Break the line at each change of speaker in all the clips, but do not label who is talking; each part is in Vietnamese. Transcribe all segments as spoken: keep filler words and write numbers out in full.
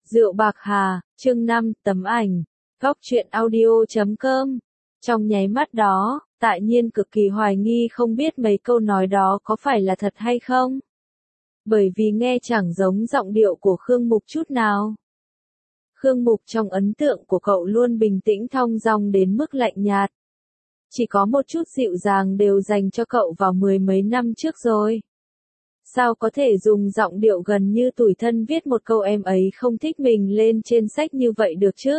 Rượu bạc hà, chương năm, tấm ảnh. Góc truyện audio chấm com. Trong nháy mắt đó, Tại Nhiên cực kỳ hoài nghi không biết mấy câu nói đó có phải là thật hay không. Bởi vì nghe chẳng giống giọng điệu của Khương Mục chút nào. Khương Mục trong ấn tượng của cậu luôn bình tĩnh thong dong đến mức lạnh nhạt. Chỉ có một chút dịu dàng đều dành cho cậu vào mười mấy năm trước rồi. Sao có thể dùng giọng điệu gần như tủi thân viết một câu em ấy không thích mình lên trên sách như vậy được chứ?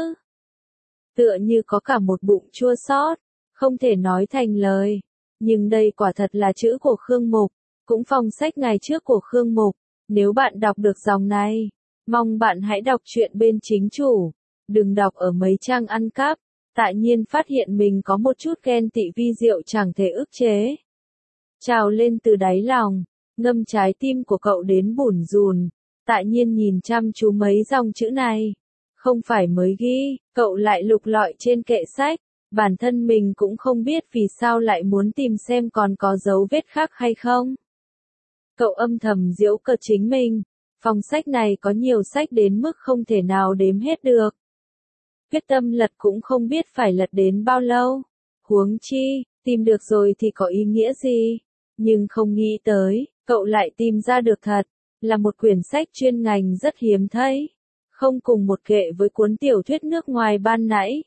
Tựa như có cả một bụng chua xót, không thể nói thành lời. Nhưng đây quả thật là chữ của Khương Mục, cũng phong sách ngày trước của Khương Mục. Nếu bạn đọc được dòng này, mong bạn hãy đọc truyện bên chính chủ. Đừng đọc ở mấy trang ăn cắp. Tại Nhiên phát hiện mình có một chút ghen tị vi diệu chẳng thể ức chế. Trào lên từ đáy lòng, ngâm trái tim của cậu đến bủn rùn. Tại Nhiên nhìn chăm chú mấy dòng chữ này. Không phải mới ghi, cậu lại lục lọi trên kệ sách. Bản thân mình cũng không biết vì sao lại muốn tìm xem còn có dấu vết khác hay không. Cậu âm thầm giễu cợt chính mình. Phòng sách này có nhiều sách đến mức không thể nào đếm hết được. Quyết tâm lật cũng không biết phải lật đến bao lâu. Huống chi, tìm được rồi thì có ý nghĩa gì. Nhưng không nghĩ tới, cậu lại tìm ra được thật. Là một quyển sách chuyên ngành rất hiếm thấy. Không cùng một kệ với cuốn tiểu thuyết nước ngoài ban nãy.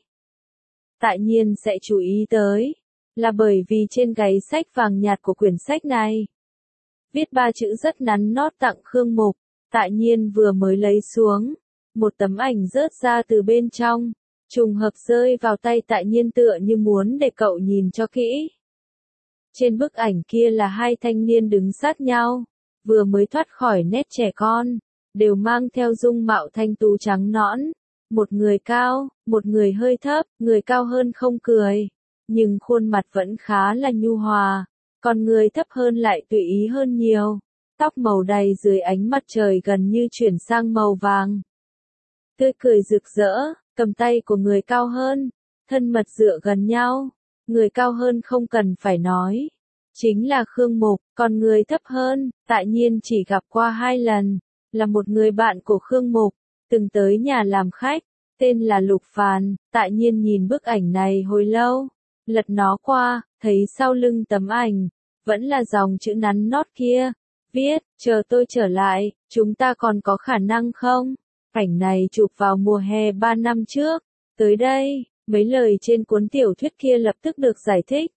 Tại Nhiên sẽ chú ý tới. Là bởi vì trên gáy sách vàng nhạt của quyển sách này. Viết ba chữ rất nắn nót tặng Khương Mục. Tại Nhiên vừa mới lấy xuống. Một tấm ảnh rớt ra từ bên trong. Trùng hợp rơi vào tay Tại Nhiên tựa như muốn để cậu nhìn cho kỹ. Trên bức ảnh kia là hai thanh niên đứng sát nhau. Vừa mới thoát khỏi nét trẻ con. Đều mang theo dung mạo thanh tú trắng nõn. Một người cao, một người hơi thấp, người cao hơn không cười. Nhưng khuôn mặt vẫn khá là nhu hòa. Còn người thấp hơn lại tùy ý hơn nhiều. Tóc màu đầy dưới ánh mặt trời gần như chuyển sang màu vàng. Tươi cười rực rỡ, cầm tay của người cao hơn. Thân mật dựa gần nhau. Người cao hơn không cần phải nói. Chính là Khương Mục, còn người thấp hơn, Tại Nhiên chỉ gặp qua hai lần. Là một người bạn của Khương Mục, từng tới nhà làm khách, tên là Lục Phàn. Tại Nhiên nhìn bức ảnh này hồi lâu, lật nó qua, thấy sau lưng tấm ảnh, vẫn là dòng chữ nắn nót kia, viết, chờ tôi trở lại, chúng ta còn có khả năng không? Ảnh này chụp vào mùa hè ba năm trước, tới đây, mấy lời trên cuốn tiểu thuyết kia lập tức được giải thích.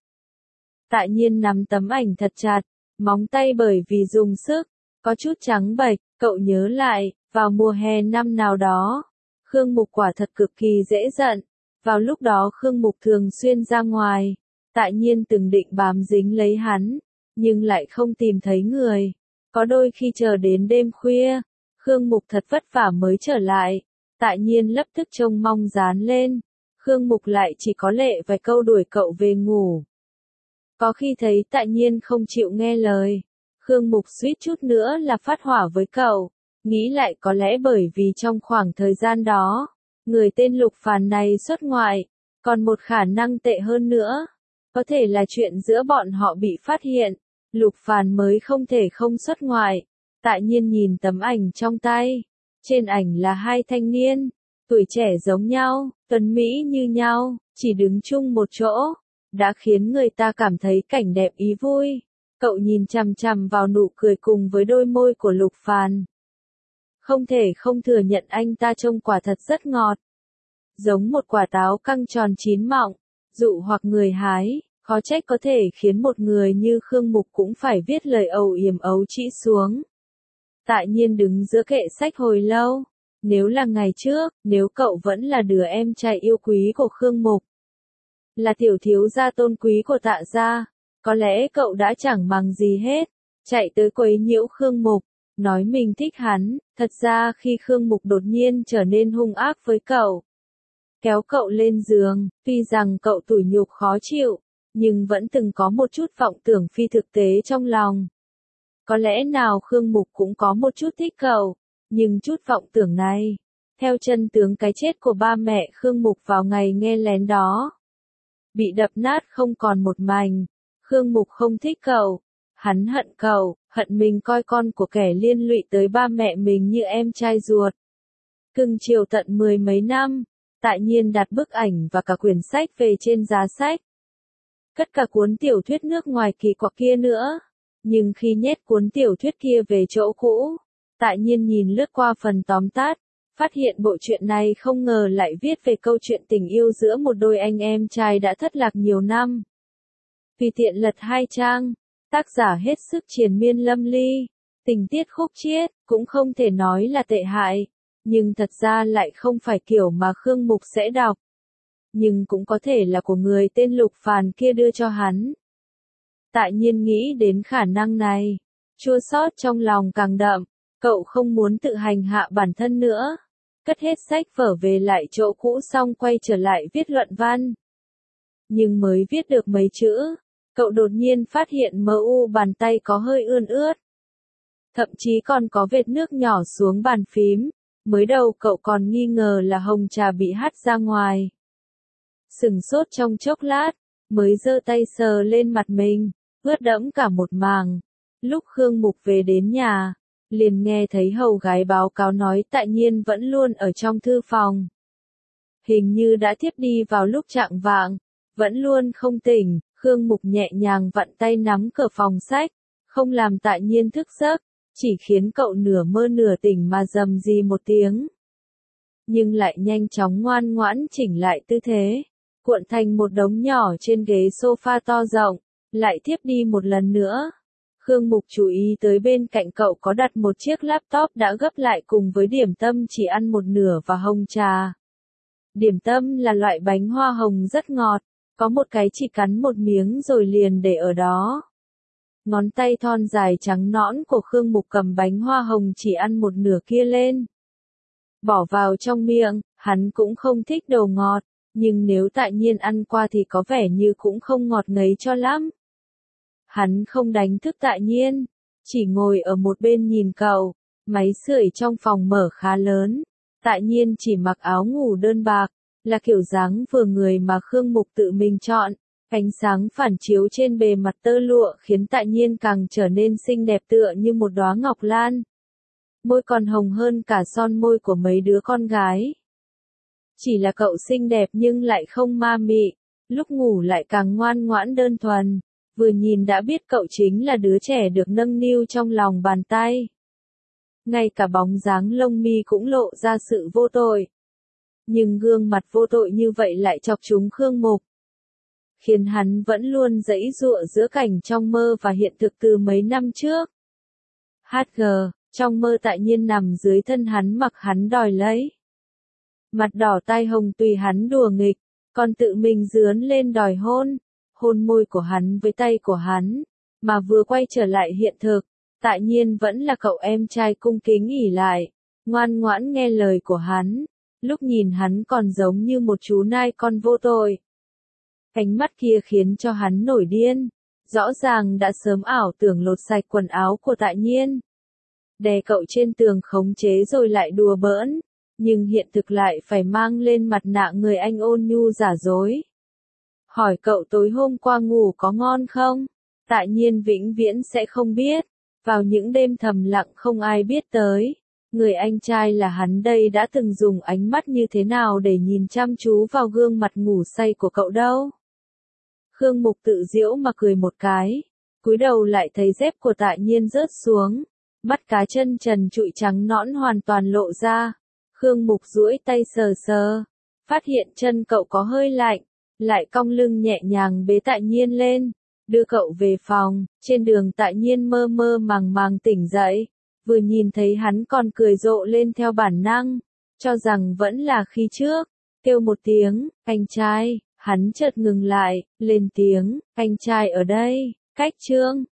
Tại Nhiên nắm tấm ảnh thật chặt, móng tay bởi vì dùng sức, có chút trắng bệch. Cậu nhớ lại, vào mùa hè năm nào đó, Khương Mục quả thật cực kỳ dễ giận. Vào lúc đó Khương Mục thường xuyên ra ngoài, Tại Nhiên từng định bám dính lấy hắn, nhưng lại không tìm thấy người. Có đôi khi chờ đến đêm khuya, Khương Mục thật vất vả mới trở lại, Tại Nhiên lập tức trông mong dán lên. Khương Mục lại chỉ có lệ vài câu đuổi cậu về ngủ. Có khi thấy Tại Nhiên không chịu nghe lời. Khương Mục suýt chút nữa là phát hỏa với cậu, nghĩ lại có lẽ bởi vì trong khoảng thời gian đó, người tên Lục Phàn này xuất ngoại, còn một khả năng tệ hơn nữa, có thể là chuyện giữa bọn họ bị phát hiện, Lục Phàn mới không thể không xuất ngoại. Tại Nhiên nhìn tấm ảnh trong tay, trên ảnh là hai thanh niên, tuổi trẻ giống nhau, tuấn mỹ như nhau, chỉ đứng chung một chỗ, đã khiến người ta cảm thấy cảnh đẹp ý vui. Cậu nhìn chằm chằm vào nụ cười cùng với đôi môi của Lục Phàn. Không thể không thừa nhận anh ta trông quả thật rất ngọt. Giống một quả táo căng tròn chín mọng, dụ hoặc người hái, khó trách có thể khiến một người như Khương Mục cũng phải viết lời ầu yểm ấu trĩ xuống. Tại Nhiên đứng giữa kệ sách hồi lâu. Nếu là ngày trước, nếu cậu vẫn là đứa em trai yêu quý của Khương Mục, là tiểu thiếu gia tôn quý của Tạ gia, có lẽ cậu đã chẳng màng gì hết, chạy tới quấy nhiễu Khương Mục, nói mình thích hắn. Thật ra khi Khương Mục đột nhiên trở nên hung ác với cậu, kéo cậu lên giường, tuy rằng cậu tủi nhục khó chịu, nhưng vẫn từng có một chút vọng tưởng phi thực tế trong lòng. Có lẽ nào Khương Mục cũng có một chút thích cậu, nhưng chút vọng tưởng này, theo chân tướng cái chết của ba mẹ Khương Mục vào ngày nghe lén đó, bị đập nát không còn một mảnh. Khương Mục không thích cậu, hắn hận cậu, hận mình coi con của kẻ liên lụy tới ba mẹ mình như em trai ruột. cưng chiều tận mười mấy năm, Tại Nhiên đặt bức ảnh và cả quyển sách về trên giá sách. Cất cả cuốn tiểu thuyết nước ngoài kỳ quặc kia nữa. Nhưng khi nhét cuốn tiểu thuyết kia về chỗ cũ, Tại Nhiên nhìn lướt qua phần tóm tắt, phát hiện bộ truyện này không ngờ lại viết về câu chuyện tình yêu giữa một đôi anh em trai đã thất lạc nhiều năm. Vì tiện lật hai trang, tác giả hết sức triền miên lâm ly, tình tiết khúc chiết, cũng không thể nói là tệ hại, nhưng thật ra lại không phải kiểu mà Khương Mục sẽ đọc. Nhưng cũng có thể là của người tên Lục Phàn kia đưa cho hắn. Tại Nhiên nghĩ đến khả năng này, chua xót trong lòng càng đậm, cậu không muốn tự hành hạ bản thân nữa. Cất hết sách vở về lại chỗ cũ xong quay trở lại viết luận văn. Nhưng mới viết được mấy chữ, cậu đột nhiên phát hiện mờ u bàn tay có hơi ươn ướt. Thậm chí còn có vệt nước nhỏ xuống bàn phím, mới đầu cậu còn nghi ngờ là hồng trà bị hắt ra ngoài. Sửng sốt trong chốc lát, mới giơ tay sờ lên mặt mình, ướt đẫm cả một màng. Lúc Khương Mục về đến nhà, liền nghe thấy hầu gái báo cáo nói Tại Nhiên vẫn luôn ở trong thư phòng. Hình như đã thiếp đi vào lúc chạng vạng, vẫn luôn không tỉnh. Khương Mục nhẹ nhàng vặn tay nắm cửa phòng sách, không làm Tại Nhiên thức giấc, chỉ khiến cậu nửa mơ nửa tỉnh mà rầm rì một tiếng. Nhưng lại nhanh chóng ngoan ngoãn chỉnh lại tư thế, cuộn thành một đống nhỏ trên ghế sofa to rộng, lại thiếp đi một lần nữa. Khương Mục chú ý tới bên cạnh cậu có đặt một chiếc laptop đã gấp lại cùng với điểm tâm chỉ ăn một nửa và hồng trà. Điểm tâm là loại bánh hoa hồng rất ngọt, có một cái chỉ cắn một miếng rồi liền để ở đó. Ngón tay thon dài trắng nõn của Khương Mục cầm bánh hoa hồng chỉ ăn một nửa kia lên. Bỏ vào trong miệng, hắn cũng không thích đồ ngọt, nhưng nếu Tại Nhiên ăn qua thì có vẻ như cũng không ngọt ngấy cho lắm. Hắn không đánh thức Tại Nhiên, chỉ ngồi ở một bên nhìn cậu, máy sưởi trong phòng mở khá lớn. Tại Nhiên chỉ mặc áo ngủ đơn bạc, là kiểu dáng vừa người mà Khương Mục tự mình chọn. Ánh sáng phản chiếu trên bề mặt tơ lụa khiến Tại Nhiên càng trở nên xinh đẹp tựa như một đóa ngọc lan. Môi còn hồng hơn cả son môi của mấy đứa con gái. Chỉ là cậu xinh đẹp nhưng lại không ma mị, lúc ngủ lại càng ngoan ngoãn đơn thuần, vừa nhìn đã biết cậu chính là đứa trẻ được nâng niu trong lòng bàn tay. Ngay cả bóng dáng lông mi cũng lộ ra sự vô tội. Nhưng gương mặt vô tội như vậy lại chọc trúng Khương Mục, khiến hắn vẫn luôn giãy giụa giữa cảnh trong mơ và hiện thực từ mấy năm trước. hát giê, trong mơ Tại Nhiên nằm dưới thân hắn mặc hắn đòi lấy. Mặt đỏ tai hồng tùy hắn đùa nghịch, còn tự mình dướn lên đòi hôn, hôn môi của hắn với tay của hắn, mà vừa quay trở lại hiện thực, Tại Nhiên vẫn là cậu em trai cung kính ỷ lại, ngoan ngoãn nghe lời của hắn, lúc nhìn hắn còn giống như một chú nai con vô tội. Ánh mắt kia khiến cho hắn nổi điên, rõ ràng đã sớm ảo tưởng lột sạch quần áo của Tại Nhiên. Đè cậu trên tường khống chế rồi lại đùa bỡn, nhưng hiện thực lại phải mang lên mặt nạ người anh ôn nhu giả dối. Hỏi cậu tối hôm qua ngủ có ngon không? Tại Nhiên vĩnh viễn sẽ không biết, vào những đêm thầm lặng không ai biết tới. Người anh trai là hắn đây đã từng dùng ánh mắt như thế nào để nhìn chăm chú vào gương mặt ngủ say của cậu đâu. Khương Mục tự giễu mà cười một cái, cúi đầu lại thấy dép của Tại Nhiên rớt xuống, mắt cá chân trần trụi trắng nõn hoàn toàn lộ ra. Khương Mục duỗi tay sờ sờ, phát hiện chân cậu có hơi lạnh, lại cong lưng nhẹ nhàng bế Tại Nhiên lên, đưa cậu về phòng. Trên đường Tại Nhiên mơ mơ màng màng tỉnh dậy, vừa nhìn thấy hắn còn cười rộ lên theo bản năng, cho rằng vẫn là khi trước, kêu một tiếng, anh trai, hắn chợt ngừng lại, lên tiếng, anh trai ở đây, cách Trương.